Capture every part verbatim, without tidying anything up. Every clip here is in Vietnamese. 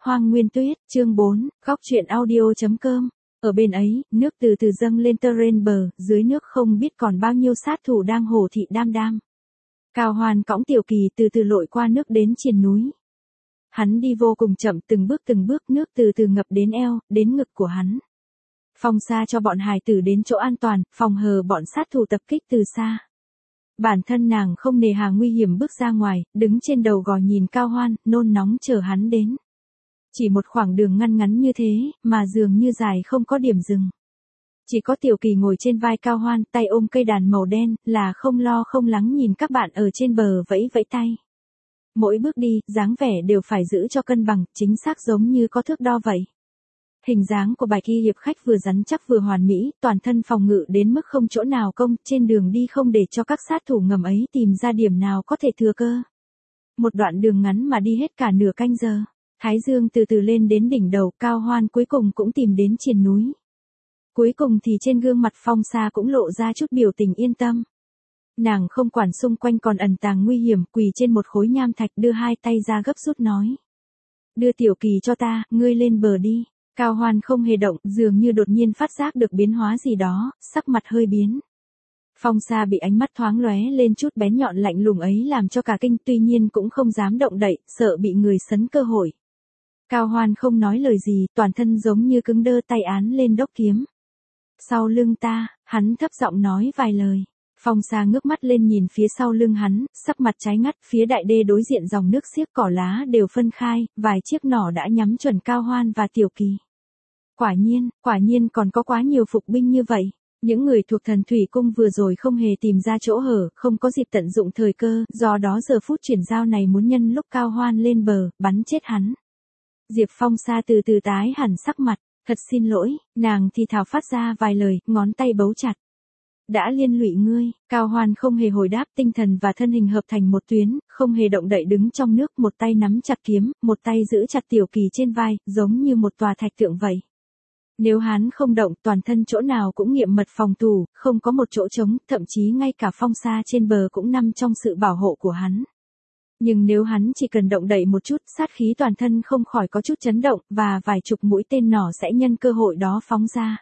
Hoang Nguyên Tuyết, chương bốn, góc truyện audio.com. Ở bên ấy, nước từ từ dâng lên tơ rên bờ, dưới nước không biết còn bao nhiêu sát thủ đang hổ thị đam đam. Cao Hoan cõng Tiểu Kỳ từ từ lội qua nước đến triền núi. Hắn đi vô cùng chậm, từng bước từng bước, nước từ từ ngập đến eo, đến ngực của hắn. Phong xa cho bọn hài tử đến chỗ an toàn, phòng hờ bọn sát thủ tập kích từ xa. Bản thân nàng không nề hà nguy hiểm bước ra ngoài, đứng trên đầu gò nhìn Cao Hoan, nôn nóng chờ hắn đến. Chỉ một khoảng đường ngăn ngắn như thế, mà dường như dài không có điểm dừng. Chỉ có Tiểu Kỳ ngồi trên vai Cao Hoan, tay ôm cây đàn màu đen, là không lo không lắng nhìn các bạn ở trên bờ vẫy vẫy tay. Mỗi bước đi, dáng vẻ đều phải giữ cho cân bằng, chính xác giống như có thước đo vậy. Hình dáng của Bạch Y hiệp khách vừa rắn chắc vừa hoàn mỹ, toàn thân phòng ngự đến mức không chỗ nào công, trên đường đi không để cho các sát thủ ngầm ấy tìm ra điểm nào có thể thừa cơ. Một đoạn đường ngắn mà đi hết cả nửa canh giờ. Thái dương từ từ lên đến đỉnh đầu, Cao Hoan cuối cùng cũng tìm đến triền núi. Cuối cùng thì trên gương mặt Phong Sa cũng lộ ra chút biểu tình yên tâm. Nàng không quản xung quanh còn ẩn tàng nguy hiểm, quỳ trên một khối nham thạch đưa hai tay ra gấp rút nói. Đưa Tiểu Kỳ cho ta, ngươi lên bờ đi. Cao Hoan không hề động, dường như đột nhiên phát giác được biến hóa gì đó, sắc mặt hơi biến. Phong Sa bị ánh mắt thoáng lóe lên chút bén nhọn lạnh lùng ấy làm cho cả kinh, tuy nhiên cũng không dám động đậy, sợ bị người sấn cơ hội. Cao Hoan không nói lời gì, toàn thân giống như cứng đơ, tay án lên đốc kiếm. Sau lưng ta, hắn thấp giọng nói vài lời. Phong Sa ngước mắt lên nhìn phía sau lưng hắn, sắc mặt trái ngắt, phía đại đê đối diện dòng nước xiếc cỏ lá đều phân khai, vài chiếc nỏ đã nhắm chuẩn Cao Hoan và Tiểu Kỳ. Quả nhiên, quả nhiên còn có quá nhiều phục binh như vậy. Những người thuộc thần thủy cung vừa rồi không hề tìm ra chỗ hở, không có dịp tận dụng thời cơ, do đó giờ phút chuyển giao này muốn nhân lúc Cao Hoan lên bờ, bắn chết hắn. Diệp Phong Sa từ từ tái hẳn sắc mặt, thật xin lỗi, nàng thì thào phát ra vài lời, ngón tay bấu chặt. Đã liên lụy ngươi. Cao Hoan không hề hồi đáp, tinh thần và thân hình hợp thành một tuyến, không hề động đậy đứng trong nước, một tay nắm chặt kiếm, một tay giữ chặt Tiểu Kỳ trên vai, giống như một tòa thạch tượng vậy. Nếu hắn không động, toàn thân chỗ nào cũng nghiệm mật phòng thủ, không có một chỗ trống, thậm chí ngay cả Phong Sa trên bờ cũng nằm trong sự bảo hộ của hắn. Nhưng nếu hắn chỉ cần động đậy một chút, sát khí toàn thân không khỏi có chút chấn động, và vài chục mũi tên nỏ sẽ nhân cơ hội đó phóng ra.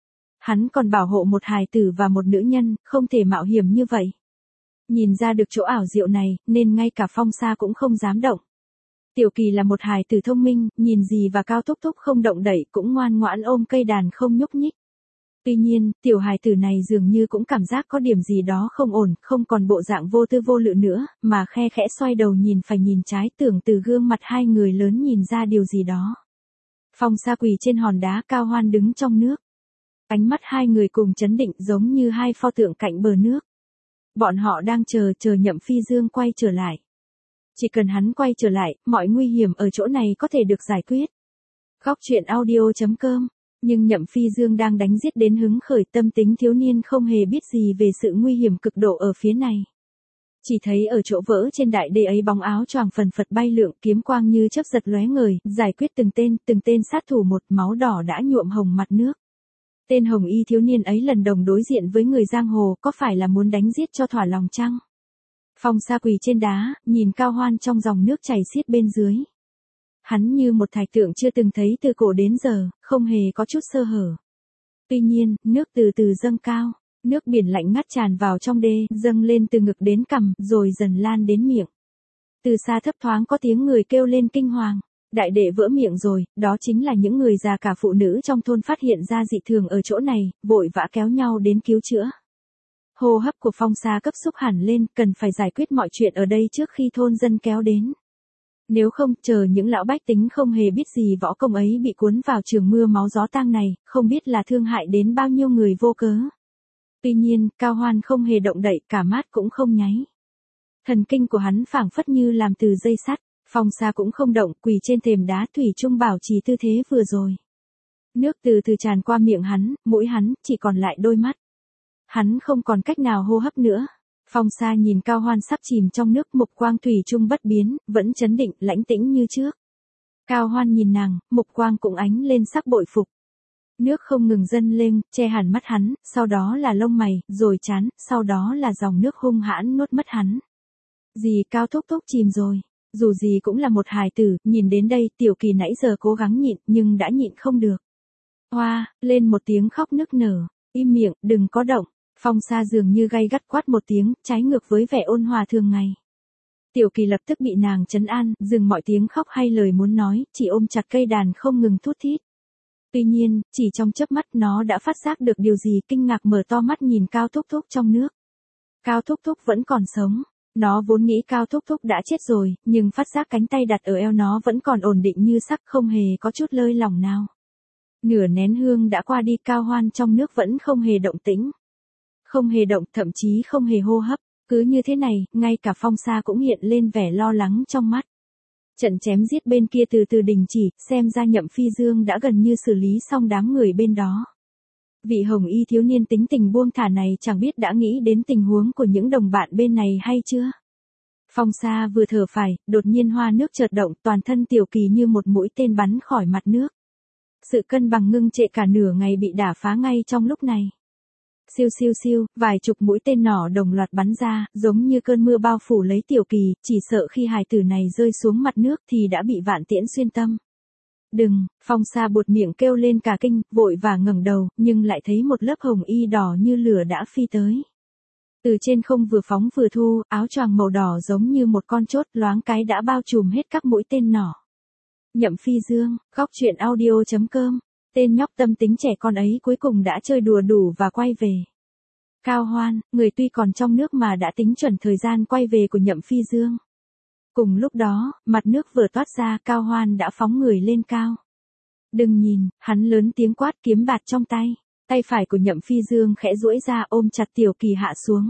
Hắn còn bảo hộ một hài tử và một nữ nhân, không thể mạo hiểm như vậy. Nhìn ra được chỗ ảo diệu này, nên ngay cả Phong Sa cũng không dám động. Tiểu Kỳ là một hài tử thông minh, nhìn gì và Cao Thúc Thúc không động đậy cũng ngoan ngoãn ôm cây đàn không nhúc nhích. Tuy nhiên, tiểu hài tử này dường như cũng cảm giác có điểm gì đó không ổn, không còn bộ dạng vô tư vô lự nữa, mà khe khẽ xoay đầu nhìn phải nhìn trái, tưởng từ gương mặt hai người lớn nhìn ra điều gì đó. Phong Sa quỳ trên hòn đá, Cao Hoan đứng trong nước. Ánh mắt hai người cùng chấn định giống như hai pho tượng cạnh bờ nước. Bọn họ đang chờ, chờ Nhậm Phi Dương quay trở lại. Chỉ cần hắn quay trở lại, mọi nguy hiểm ở chỗ này có thể được giải quyết. Góc truyện audio.com. Nhưng Nhậm Phi Dương đang đánh giết đến hứng khởi, tâm tính thiếu niên không hề biết gì về sự nguy hiểm cực độ ở phía này. Chỉ thấy ở chỗ vỡ trên đại đê ấy bóng áo choàng phần phật bay lượn, kiếm quang như chớp giật lóe ngời, giải quyết từng tên, từng tên sát thủ một, máu đỏ đã nhuộm hồng mặt nước. Tên hồng y thiếu niên ấy lần đồng đối diện với người giang hồ, có phải là muốn đánh giết cho thỏa lòng chăng? Phong Sa quỳ trên đá, nhìn Cao Hoan trong dòng nước chảy xiết bên dưới. Hắn như một thạch tượng chưa từng thấy từ cổ đến giờ, không hề có chút sơ hở. Tuy nhiên, nước từ từ dâng cao, nước biển lạnh ngắt tràn vào trong đê, dâng lên từ ngực đến cằm, rồi dần lan đến miệng. Từ xa thấp thoáng có tiếng người kêu lên kinh hoàng. Đại đệ vỡ miệng rồi, đó chính là những người già cả phụ nữ trong thôn phát hiện ra dị thường ở chỗ này, vội vã kéo nhau đến cứu chữa. Hô hấp của Phong Sa cấp xúc hẳn lên, cần phải giải quyết mọi chuyện ở đây trước khi thôn dân kéo đến. Nếu không, chờ những lão bách tính không hề biết gì võ công ấy bị cuốn vào trường mưa máu gió tang này, không biết là thương hại đến bao nhiêu người vô cớ. Tuy nhiên, Cao Hoan không hề động đậy, cả mắt cũng không nháy. Thần kinh của hắn phảng phất như làm từ dây sắt. Phong Sa cũng không động, quỳ trên thềm đá thủy chung bảo trì tư thế vừa rồi. Nước từ từ tràn qua miệng hắn, mũi hắn, chỉ còn lại đôi mắt. Hắn không còn cách nào hô hấp nữa. Phong Sa nhìn Cao Hoan sắp chìm trong nước, mục quang thủy chung bất biến, vẫn chấn định, lãnh tĩnh như trước. Cao Hoan nhìn nàng, mục quang cũng ánh lên sắc bội phục. Nước không ngừng dâng lên, che hẳn mắt hắn, sau đó là lông mày, rồi trán, sau đó là dòng nước hung hãn nuốt mất hắn. Dì Cao Thúc Thúc chìm rồi. Dù gì cũng là một hài tử, nhìn đến đây, Tiểu Kỳ nãy giờ cố gắng nhịn, nhưng đã nhịn không được. Hoa, lên một tiếng khóc nức nở. Im miệng, đừng có động. Phong Sa dường như gay gắt quát một tiếng, trái ngược với vẻ ôn hòa thường ngày. Tiểu Kỳ lập tức bị nàng trấn an, dừng mọi tiếng khóc hay lời muốn nói, chỉ ôm chặt cây đàn không ngừng thút thít. Tuy nhiên, chỉ trong chớp mắt nó đã phát giác được điều gì, kinh ngạc mở to mắt nhìn Cao Thúc Thúc trong nước. Cao Thúc Thúc vẫn còn sống. Nó vốn nghĩ Cao Thúc Thúc đã chết rồi, nhưng phát giác cánh tay đặt ở eo nó vẫn còn ổn định như sắc, không hề có chút lơi lỏng nào. Nửa nén hương đã qua đi, Cao Hoan trong nước vẫn không hề động tĩnh. Không hề động, thậm chí không hề hô hấp. Cứ như thế này, ngay cả Phong Sa cũng hiện lên vẻ lo lắng trong mắt. Trận chém giết bên kia từ từ đình chỉ, xem ra Nhậm Phi Dương đã gần như xử lý xong đám người bên đó. Vị hồng y thiếu niên tính tình buông thả này chẳng biết đã nghĩ đến tình huống của những đồng bạn bên này hay chưa. Phong Sa vừa thở phải, đột nhiên hoa nước chợt động, toàn thân Tiểu Kỳ như một mũi tên bắn khỏi mặt nước. Sự cân bằng ngưng trệ cả nửa ngày bị đả phá ngay trong lúc này. Siêu siêu siêu, vài chục mũi tên nỏ đồng loạt bắn ra, giống như cơn mưa bao phủ lấy Tiểu Kỳ, chỉ sợ khi hài tử này rơi xuống mặt nước thì đã bị vạn tiễn xuyên tâm. Đừng, Phong Sa buột miệng kêu lên cả kinh, vội và ngẩng đầu, nhưng lại thấy một lớp hồng y đỏ như lửa đã phi tới. Từ trên không vừa phóng vừa thu, áo choàng màu đỏ giống như một con chốt loáng cái đã bao trùm hết các mũi tên nỏ. Nhậm Phi Dương, góc truyện audio chấm com. Tên nhóc tâm tính trẻ con ấy cuối cùng đã chơi đùa đủ và quay về. Cao Hoan, người tuy còn trong nước mà đã tính chuẩn thời gian quay về của Nhậm Phi Dương. Cùng lúc đó, mặt nước vừa toát ra, Cao Hoan đã phóng người lên cao. Đừng nhìn, hắn lớn tiếng quát, kiếm bạt trong tay. Tay phải của Nhậm Phi Dương khẽ duỗi ra ôm chặt Tiểu Kỳ hạ xuống.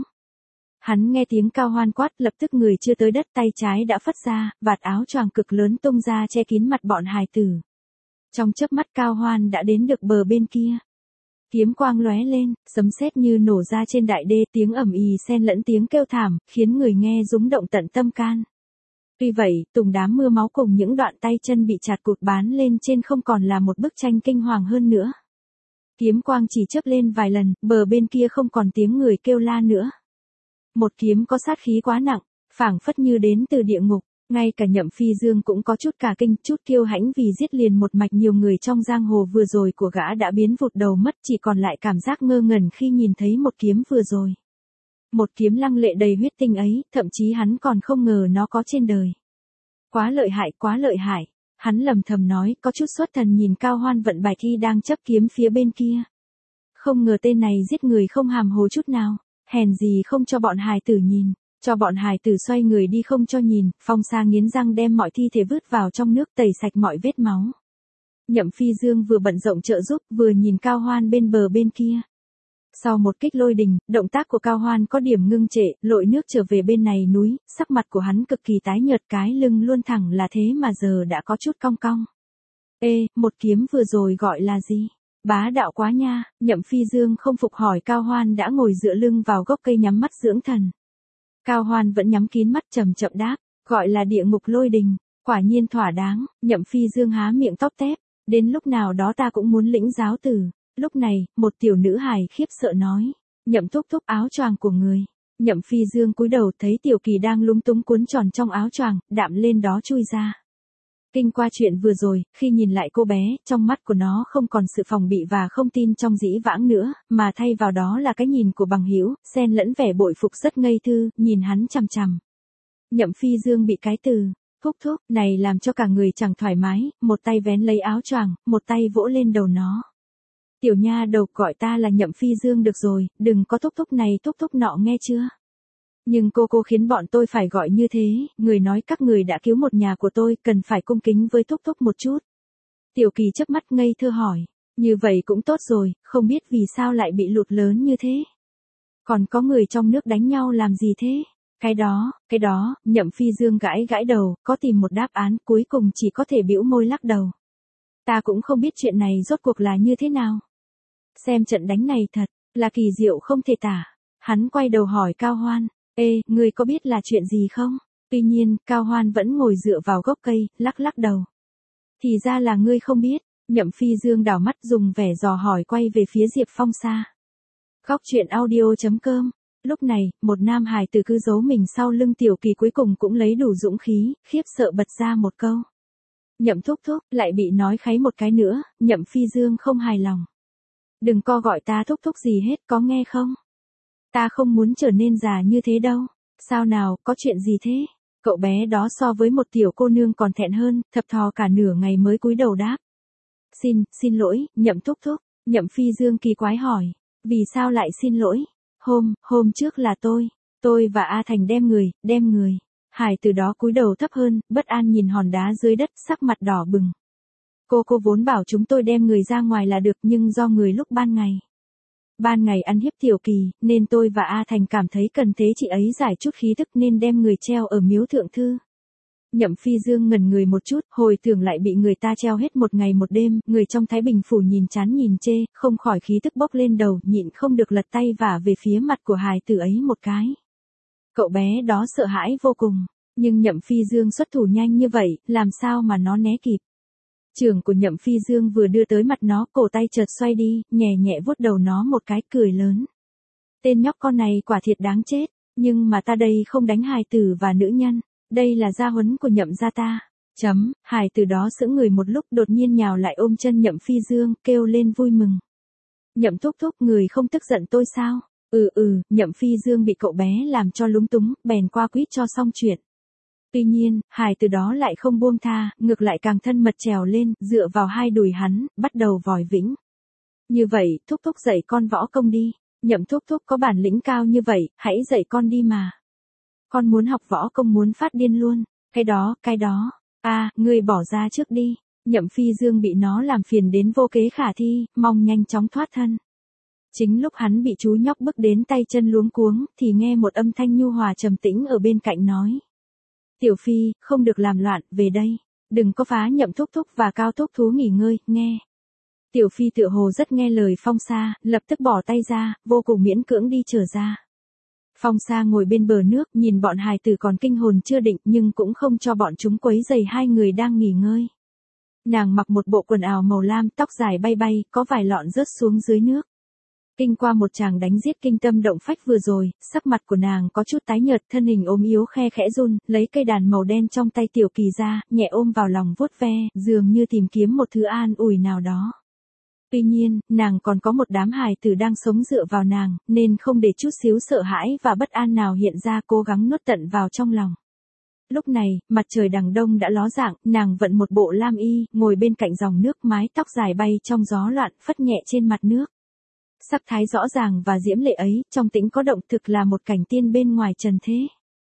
Hắn nghe tiếng Cao Hoan quát, lập tức người chưa tới đất, tay trái đã phất ra, vạt áo choàng cực lớn tung ra che kín mặt bọn hài tử. Trong chớp mắt Cao Hoan đã đến được bờ bên kia. Kiếm quang lóe lên, sấm sét như nổ ra trên đại đê, tiếng ầm ì xen lẫn tiếng kêu thảm, khiến người nghe rúng động tận tâm can. Tuy vậy, tùng đám mưa máu cùng những đoạn tay chân bị chặt cụt bán lên trên không còn là một bức tranh kinh hoàng hơn nữa. Kiếm quang chỉ chớp lên vài lần, bờ bên kia không còn tiếng người kêu la nữa. Một kiếm có sát khí quá nặng, phảng phất như đến từ địa ngục. Ngay cả Nhậm Phi Dương cũng có chút cả kinh, chút kiêu hãnh vì giết liền một mạch nhiều người trong giang hồ vừa rồi của gã đã biến vụt đầu mất, chỉ còn lại cảm giác ngơ ngẩn khi nhìn thấy một kiếm vừa rồi. Một kiếm lăng lệ đầy huyết tinh ấy, thậm chí hắn còn không ngờ nó có trên đời. Quá lợi hại, quá lợi hại. Hắn lầm thầm nói, có chút xuất thần nhìn Cao Hoan vận bài thi đang chấp kiếm phía bên kia. Không ngờ tên này giết người không hàm hồ chút nào, hèn gì không cho bọn hài tử nhìn. Cho bọn hài tử xoay người đi không cho nhìn, Phong Sa nghiến răng đem mọi thi thể vứt vào trong nước tẩy sạch mọi vết máu. Nhậm Phi Dương vừa bận rộn trợ giúp, vừa nhìn Cao Hoan bên bờ bên kia. Sau một kích lôi đình, động tác của Cao Hoan có điểm ngưng trệ, lội nước trở về bên này núi, sắc mặt của hắn cực kỳ tái nhợt, cái lưng luôn thẳng là thế mà giờ đã có chút cong cong. Ê, một kiếm vừa rồi gọi là gì? Bá đạo quá nha, Nhậm Phi Dương không phục hỏi. Cao Hoan đã ngồi dựa lưng vào gốc cây nhắm mắt dưỡng thần. Cao Hoan vẫn nhắm kín mắt chậm chậm đáp, gọi là địa ngục lôi đình, quả nhiên thỏa đáng. Nhậm Phi Dương há miệng tóp tép, đến lúc nào đó ta cũng muốn lĩnh giáo tử. Lúc này, một tiểu nữ hài khiếp sợ nói, Nhậm Thúc Thúc, áo choàng của người. Nhậm Phi Dương cúi đầu thấy Tiểu Kỳ đang lúng túng cuốn tròn trong áo choàng, đạm lên đó chui ra. Kinh qua chuyện vừa rồi, khi nhìn lại cô bé, trong mắt của nó không còn sự phòng bị và không tin trong dĩ vãng nữa, mà thay vào đó là cái nhìn của bằng hữu, xen lẫn vẻ bội phục rất ngây thơ, nhìn hắn chằm chằm. Nhậm Phi Dương bị cái từ thúc thúc này làm cho cả người chẳng thoải mái, một tay vén lấy áo choàng, một tay vỗ lên đầu nó. Tiểu nha đầu, gọi ta là Nhậm Phi Dương được rồi, đừng có thúc thúc này thúc thúc nọ nghe chưa? Nhưng cô cô khiến bọn tôi phải gọi như thế, người nói các người đã cứu một nhà của tôi, cần phải cung kính với thúc thúc một chút. Tiểu Kỳ chớp mắt ngây thơ hỏi, như vậy cũng tốt rồi, không biết vì sao lại bị lụt lớn như thế. Còn có người trong nước đánh nhau làm gì thế? Cái đó, cái đó, Nhậm Phi Dương gãi gãi đầu, có tìm một đáp án, cuối cùng chỉ có thể bĩu môi lắc đầu. Ta cũng không biết chuyện này rốt cuộc là như thế nào. Xem trận đánh này thật là kỳ diệu không thể tả. Hắn quay đầu hỏi Cao Hoan, ê, ngươi có biết là chuyện gì không? Tuy nhiên, Cao Hoan vẫn ngồi dựa vào gốc cây, lắc lắc đầu. Thì ra là ngươi không biết. Nhậm Phi Dương đảo mắt dùng vẻ dò hỏi quay về phía Diệp Phong Sa. Góc truyện audio chấm com Lúc này, một nam hài tử cứ giấu mình sau lưng Tiểu Kỳ cuối cùng cũng lấy đủ dũng khí, khiếp sợ bật ra một câu. Nhậm thúc thúc, lại bị nói kháy một cái nữa, Nhậm Phi Dương không hài lòng. Đừng co gọi ta thúc thúc gì hết, có nghe không? Ta không muốn trở nên già như thế đâu. Sao nào, có chuyện gì thế? Cậu bé đó so với một tiểu cô nương còn thẹn hơn, thập thò cả nửa ngày mới cúi đầu đáp. Xin, xin lỗi, Nhậm thúc thúc. Nhậm Phi Dương kỳ quái hỏi. Vì sao lại xin lỗi? Hôm, hôm trước là tôi. Tôi và A Thành đem người, đem người. Hải từ đó cúi đầu thấp hơn, bất an nhìn hòn đá dưới đất, sắc mặt đỏ bừng. Cô cô vốn bảo chúng tôi đem người ra ngoài là được, nhưng do người lúc ban ngày. Ban ngày ăn hiếp Tiểu Kỳ, nên tôi và A Thành cảm thấy cần thế chị ấy giải chút khí tức nên đem người treo ở miếu thượng thư. Nhậm Phi Dương ngẩn người một chút, hồi tưởng lại bị người ta treo hết một ngày một đêm, người trong Thái Bình phủ nhìn chán nhìn chê, không khỏi khí tức bốc lên đầu, nhịn không được lật tay vả về phía mặt của hài tử ấy một cái. Cậu bé đó sợ hãi vô cùng, nhưng Nhậm Phi Dương xuất thủ nhanh như vậy, làm sao mà nó né kịp. Trường của Nhậm Phi Dương vừa đưa tới mặt nó, cổ tay chợt xoay đi, nhẹ nhẹ vuốt đầu nó một cái, cười lớn. Tên nhóc con này quả thiệt đáng chết, nhưng mà ta đây không đánh hài tử và nữ nhân, đây là gia huấn của Nhậm gia ta. Chấm, hài tử đó sững người một lúc đột nhiên nhào lại ôm chân Nhậm Phi Dương, kêu lên vui mừng. Nhậm thúc thúc, người không tức giận tôi sao? Ừ ừ, Nhậm Phi Dương bị cậu bé làm cho lúng túng, bèn qua quýt cho xong chuyện. Tuy nhiên, hài từ đó lại không buông tha, ngược lại càng thân mật trèo lên, dựa vào hai đùi hắn, bắt đầu vòi vĩnh. Như vậy, thúc thúc dạy con võ công đi. Nhậm thúc thúc có bản lĩnh cao như vậy, hãy dạy con đi mà. Con muốn học võ công muốn phát điên luôn. Cái đó, cái đó. À, ngươi bỏ ra trước đi. Nhậm Phi Dương bị nó làm phiền đến vô kế khả thi, mong nhanh chóng thoát thân. Chính lúc hắn bị chú nhóc bức đến tay chân luống cuống, thì nghe một âm thanh nhu hòa trầm tĩnh ở bên cạnh nói. Tiểu Phi, không được làm loạn, về đây. Đừng có phá Nhậm thúc thúc và Cao thúc thú nghỉ ngơi, nghe. Tiểu Phi tựa hồ rất nghe lời Phong Sa, lập tức bỏ tay ra, vô cùng miễn cưỡng đi trở ra. Phong Sa ngồi bên bờ nước, nhìn bọn hài tử còn kinh hồn chưa định nhưng cũng không cho bọn chúng quấy rầy hai người đang nghỉ ngơi. Nàng mặc một bộ quần áo màu lam, tóc dài bay bay, có vài lọn rớt xuống dưới nước. Kinh qua một tràng đánh giết kinh tâm động phách vừa rồi, sắc mặt của nàng có chút tái nhợt, thân hình ốm yếu khe khẽ run, lấy cây đàn màu đen trong tay Tiểu Kỳ ra, nhẹ ôm vào lòng vuốt ve, dường như tìm kiếm một thứ an ủi nào đó. Tuy nhiên, nàng còn có một đám hài tử đang sống dựa vào nàng, nên không để chút xíu sợ hãi và bất an nào hiện ra, cố gắng nuốt tận vào trong lòng. Lúc này, mặt trời đằng đông đã ló dạng, nàng vận một bộ lam y, ngồi bên cạnh dòng nước, mái tóc dài bay trong gió loạn, phất nhẹ trên mặt nước. Sắc thái rõ ràng và diễm lệ ấy, trong tĩnh có động, thực là một cảnh tiên bên ngoài trần thế.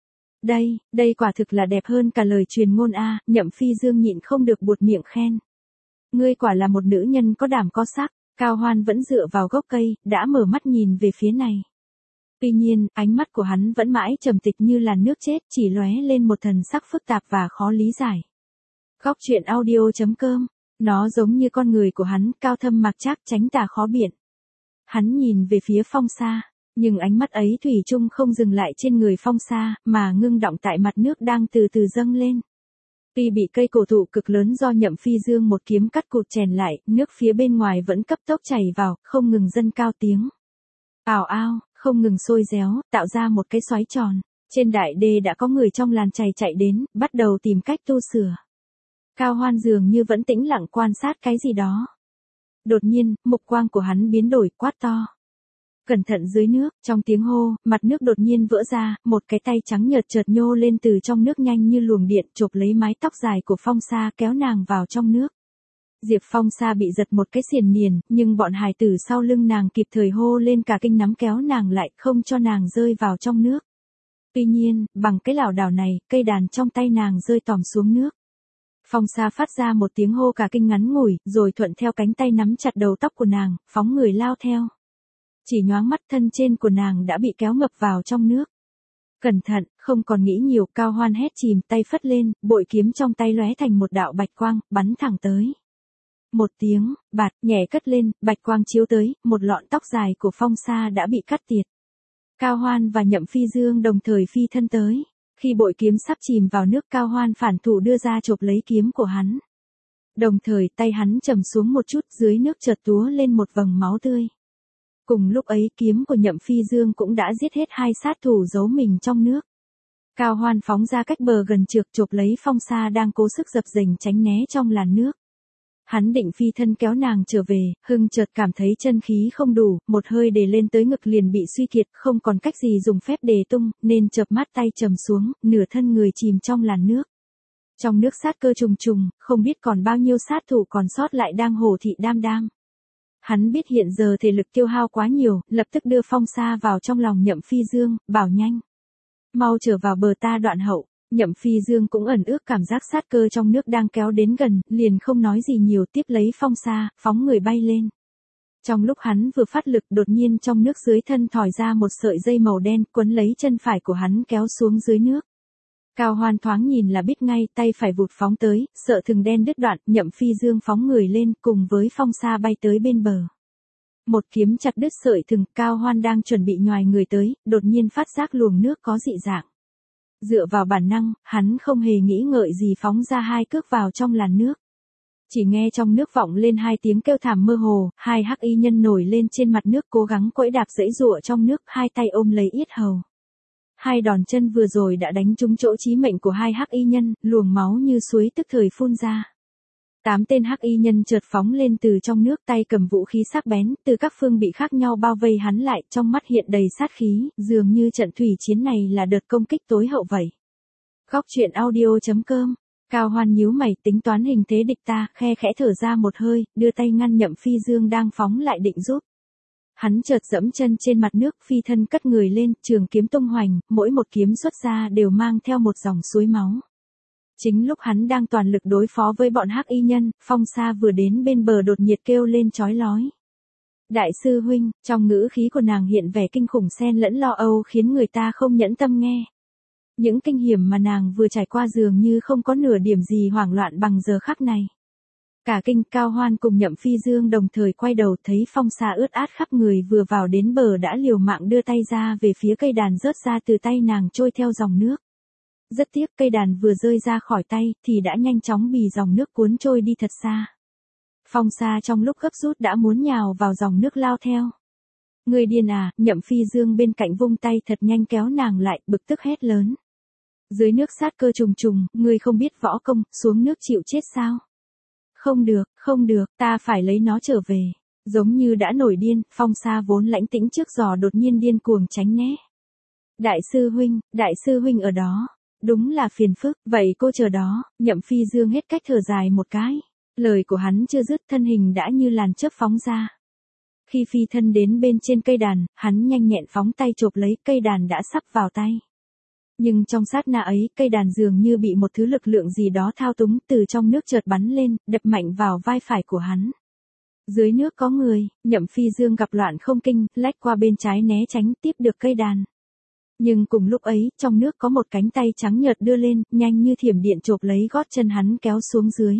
Đây, đây quả thực là đẹp hơn cả lời truyền ngôn a. À, Nhậm Phi Dương nhịn không được buột miệng khen. Ngươi quả là một nữ nhân có đảm có sắc. Cao Hoan vẫn dựa vào gốc cây, đã mở mắt nhìn về phía này. Tuy nhiên, ánh mắt của hắn vẫn mãi trầm tịch như làn nước chết, chỉ lóe lên một thần sắc phức tạp và khó lý giải. Góc truyện audio chấm com, nó giống như con người của hắn, cao thâm mặc trác, tránh tà khó biện. Hắn nhìn về phía Phong Sa, nhưng ánh mắt ấy thủy chung không dừng lại trên người Phong Sa, mà ngưng đọng tại mặt nước đang từ từ dâng lên. Tuy bị cây cổ thụ cực lớn do Nhậm Phi Dương một kiếm cắt cụt chèn lại, nước phía bên ngoài vẫn cấp tốc chảy vào, không ngừng dâng cao tiếng. Ào ao, không ngừng sôi réo, tạo ra một cái xoáy tròn. Trên đại đê đã có người trong làn chày chạy đến, bắt đầu tìm cách tu sửa. Cao Hoan dường như vẫn tĩnh lặng quan sát cái gì đó. Đột nhiên, mục quang của hắn biến đổi, quát to. Cẩn thận dưới nước, trong tiếng hô, mặt nước đột nhiên vỡ ra, một cái tay trắng nhợt chợt nhô lên từ trong nước nhanh như luồng điện, chộp lấy mái tóc dài của Phong Sa kéo nàng vào trong nước. Diệp Phong Sa bị giật một cái xiềng niền, nhưng bọn hài tử sau lưng nàng kịp thời hô lên cả kinh nắm kéo nàng lại, không cho nàng rơi vào trong nước. Tuy nhiên, bằng cái lảo đảo này, cây đàn trong tay nàng rơi tòm xuống nước. Phong Sa phát ra một tiếng hô cả kinh ngắn ngủi, rồi thuận theo cánh tay nắm chặt đầu tóc của nàng, phóng người lao theo. Chỉ nhoáng mắt thân trên của nàng đã bị kéo ngập vào trong nước. Cẩn thận, không còn nghĩ nhiều, Cao Hoan hét chìm, tay phất lên, bội kiếm trong tay lóe thành một đạo bạch quang, bắn thẳng tới. Một tiếng, bạt, nhẹ cất lên, bạch quang chiếu tới, một lọn tóc dài của Phong Sa đã bị cắt tiệt. Cao Hoan và Nhậm Phi Dương đồng thời phi thân tới. Khi bội kiếm sắp chìm vào nước, Cao Hoan phản thủ đưa ra chộp lấy kiếm của hắn. Đồng thời tay hắn trầm xuống một chút, dưới nước chợt túa lên một vầng máu tươi. Cùng lúc ấy kiếm của Nhậm Phi Dương cũng đã giết hết hai sát thủ giấu mình trong nước. Cao Hoan phóng ra cách bờ gần trượt chộp lấy Phong Sa đang cố sức dập dềnh tránh né trong làn nước. Hắn định phi thân kéo nàng trở về, hưng chợt cảm thấy chân khí không đủ, một hơi để lên tới ngực liền bị suy kiệt, không còn cách gì dùng phép đề tung, nên chợp mắt tay trầm xuống, nửa thân người chìm trong làn nước. Trong nước sát cơ trùng trùng, không biết còn bao nhiêu sát thủ còn sót lại đang hồ thị đam đam. Hắn biết hiện giờ thể lực tiêu hao quá nhiều, lập tức đưa Phong Sa vào trong lòng Nhậm Phi Dương, bảo nhanh. Mau trở vào bờ ta đoạn hậu. Nhậm Phi Dương cũng ẩn ước cảm giác sát cơ trong nước đang kéo đến gần, liền không nói gì nhiều, tiếp lấy Phong Sa, phóng người bay lên. Trong lúc hắn vừa phát lực, đột nhiên trong nước dưới thân thỏi ra một sợi dây màu đen, quấn lấy chân phải của hắn kéo xuống dưới nước. Cao Hoan thoáng nhìn là biết ngay, tay phải vụt phóng tới, sợ thừng đen đứt đoạn, Nhậm Phi Dương phóng người lên, cùng với Phong Sa bay tới bên bờ. Một kiếm chặt đứt sợi thừng, Cao Hoan đang chuẩn bị nhoài người tới, đột nhiên phát giác luồng nước có dị dạng. Dựa vào bản năng, hắn không hề nghĩ ngợi gì phóng ra hai cước vào trong làn nước. Chỉ nghe trong nước vọng lên hai tiếng kêu thảm mơ hồ, hai hắc y nhân nổi lên trên mặt nước cố gắng quẫy đạp giãy giụa trong nước, hai tay ôm lấy yết hầu. Hai đòn chân vừa rồi đã đánh trúng chỗ chí mệnh của hai hắc y nhân, luồng máu như suối tức thời phun ra. Tám tên hắc y nhân chợt phóng lên từ trong nước, tay cầm vũ khí sắc bén, từ các phương bị khác nhau bao vây hắn lại, trong mắt hiện đầy sát khí, dường như trận thủy chiến này là đợt công kích tối hậu vậy. Góc truyện audio chấm com. Cao Hoan nhíu mày, tính toán hình thế địch ta, khe khẽ thở ra một hơi, đưa tay ngăn Nhậm Phi Dương đang phóng lại định giúp. Hắn chợt giẫm chân trên mặt nước, phi thân cất người lên, trường kiếm tung hoành, mỗi một kiếm xuất ra đều mang theo một dòng suối máu. Chính lúc hắn đang toàn lực đối phó với bọn hắc y nhân, Phong Sa vừa đến bên bờ đột nhiệt kêu lên chói lói. Đại sư huynh, trong ngữ khí của nàng hiện vẻ kinh khủng xen lẫn lo âu khiến người ta không nhẫn tâm nghe. Những kinh hiểm mà nàng vừa trải qua dường như không có nửa điểm gì hoảng loạn bằng giờ khắc này. Cả kinh, Cao Hoan cùng Nhậm Phi Dương đồng thời quay đầu, thấy Phong Sa ướt át khắp người, vừa vào đến bờ đã liều mạng đưa tay ra về phía cây đàn rớt ra từ tay nàng trôi theo dòng nước. Rất tiếc cây đàn vừa rơi ra khỏi tay thì đã nhanh chóng bị dòng nước cuốn trôi đi thật xa. Phong Sa trong lúc gấp rút đã muốn nhào vào dòng nước lao theo. Người điên à, Nhậm Phi Dương bên cạnh vung tay thật nhanh kéo nàng lại, bực tức hét lớn. Dưới nước sát cơ trùng trùng, ngươi không biết võ công, xuống nước chịu chết sao? Không được, không được, ta phải lấy nó trở về. Giống như đã nổi điên, Phong Sa vốn lãnh tĩnh trước giò đột nhiên điên cuồng tránh né. Đại sư huynh, đại sư huynh ở đó. Đúng là phiền phức, vậy cô chờ đó. Nhậm Phi Dương hết cách thở dài một cái. Lời của hắn chưa dứt, thân hình đã như làn chớp phóng ra. Khi phi thân đến bên trên cây đàn, hắn nhanh nhẹn phóng tay chộp lấy, cây đàn đã sắp vào tay. Nhưng trong sát na ấy, cây đàn dường như bị một thứ lực lượng gì đó thao túng, từ trong nước chợt bắn lên, đập mạnh vào vai phải của hắn. Dưới nước có người, Nhậm Phi Dương gặp loạn không kinh, lách qua bên trái né tránh, tiếp được cây đàn. Nhưng cùng lúc ấy, trong nước có một cánh tay trắng nhợt đưa lên, nhanh như thiểm điện chộp lấy gót chân hắn kéo xuống dưới.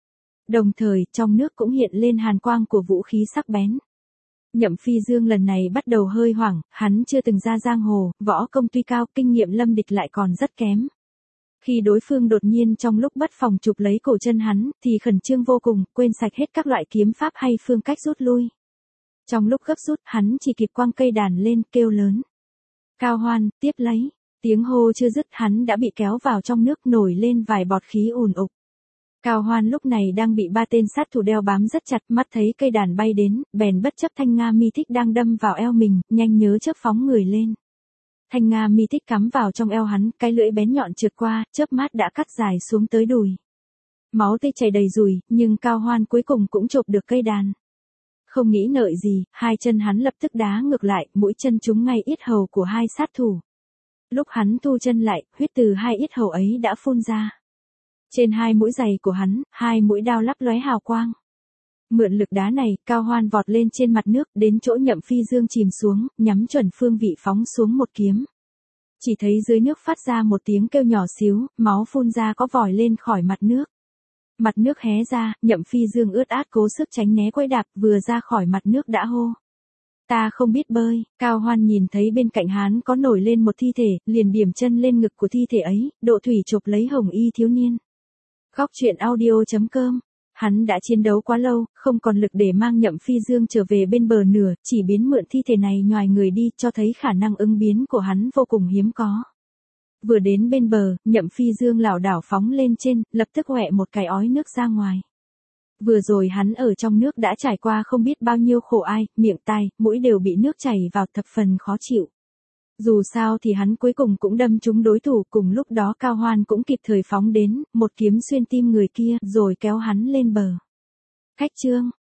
Đồng thời, trong nước cũng hiện lên hàn quang của vũ khí sắc bén. Nhậm Phi Dương lần này bắt đầu hơi hoảng, hắn chưa từng ra giang hồ, võ công tuy cao, kinh nghiệm lâm địch lại còn rất kém. Khi đối phương đột nhiên trong lúc bất phòng chụp lấy cổ chân hắn, thì khẩn trương vô cùng, quên sạch hết các loại kiếm pháp hay phương cách rút lui. Trong lúc gấp rút, hắn chỉ kịp quăng cây đàn lên, kêu lớn. Cao Hoan, tiếp lấy. Tiếng hô chưa dứt, hắn đã bị kéo vào trong nước, nổi lên vài bọt khí ùn ục. Cao Hoan lúc này đang bị ba tên sát thủ đeo bám rất chặt, mắt thấy cây đàn bay đến, bèn bất chấp thanh nga mi thích đang đâm vào eo mình, nhanh nhớ chớp phóng người lên. Thanh nga mi thích cắm vào trong eo hắn, cái lưỡi bén nhọn trượt qua, chớp mắt đã cắt dài xuống tới đùi. Máu tươi chảy đầy dùi, nhưng Cao Hoan cuối cùng cũng chộp được cây đàn. Không nghĩ ngợi gì, hai chân hắn lập tức đá ngược lại, mũi chân trúng ngay yết hầu của hai sát thủ. Lúc hắn thu chân lại, huyết từ hai yết hầu ấy đã phun ra. Trên hai mũi giày của hắn, hai mũi đao lấp lóe hào quang. Mượn lực đá này, Cao Hoan vọt lên trên mặt nước, đến chỗ Nhậm Phi Dương chìm xuống, nhắm chuẩn phương vị phóng xuống một kiếm. Chỉ thấy dưới nước phát ra một tiếng kêu nhỏ xíu, máu phun ra có vòi lên khỏi mặt nước. Mặt nước hé ra, Nhậm Phi Dương ướt át cố sức tránh né quẫy đạp, vừa ra khỏi mặt nước đã hô. Ta không biết bơi. Cao Hoan nhìn thấy bên cạnh hắn có nổi lên một thi thể, liền điểm chân lên ngực của thi thể ấy, độ thủy chộp lấy hồng y thiếu niên. Góc truyện audio chấm com hắn đã chiến đấu quá lâu, không còn lực để mang Nhậm Phi Dương trở về bên bờ nửa, chỉ biến mượn thi thể này nhoài người đi, cho thấy khả năng ứng biến của hắn vô cùng hiếm có. Vừa đến bên bờ, Nhậm Phi Dương lảo đảo phóng lên trên, lập tức hoẹ một cái ói nước ra ngoài. Vừa rồi hắn ở trong nước đã trải qua không biết bao nhiêu khổ ai, miệng tai, mũi đều bị nước chảy vào, thập phần khó chịu. Dù sao thì hắn cuối cùng cũng đâm trúng đối thủ, cùng lúc đó Cao Hoan cũng kịp thời phóng đến, một kiếm xuyên tim người kia, rồi kéo hắn lên bờ. Khách chương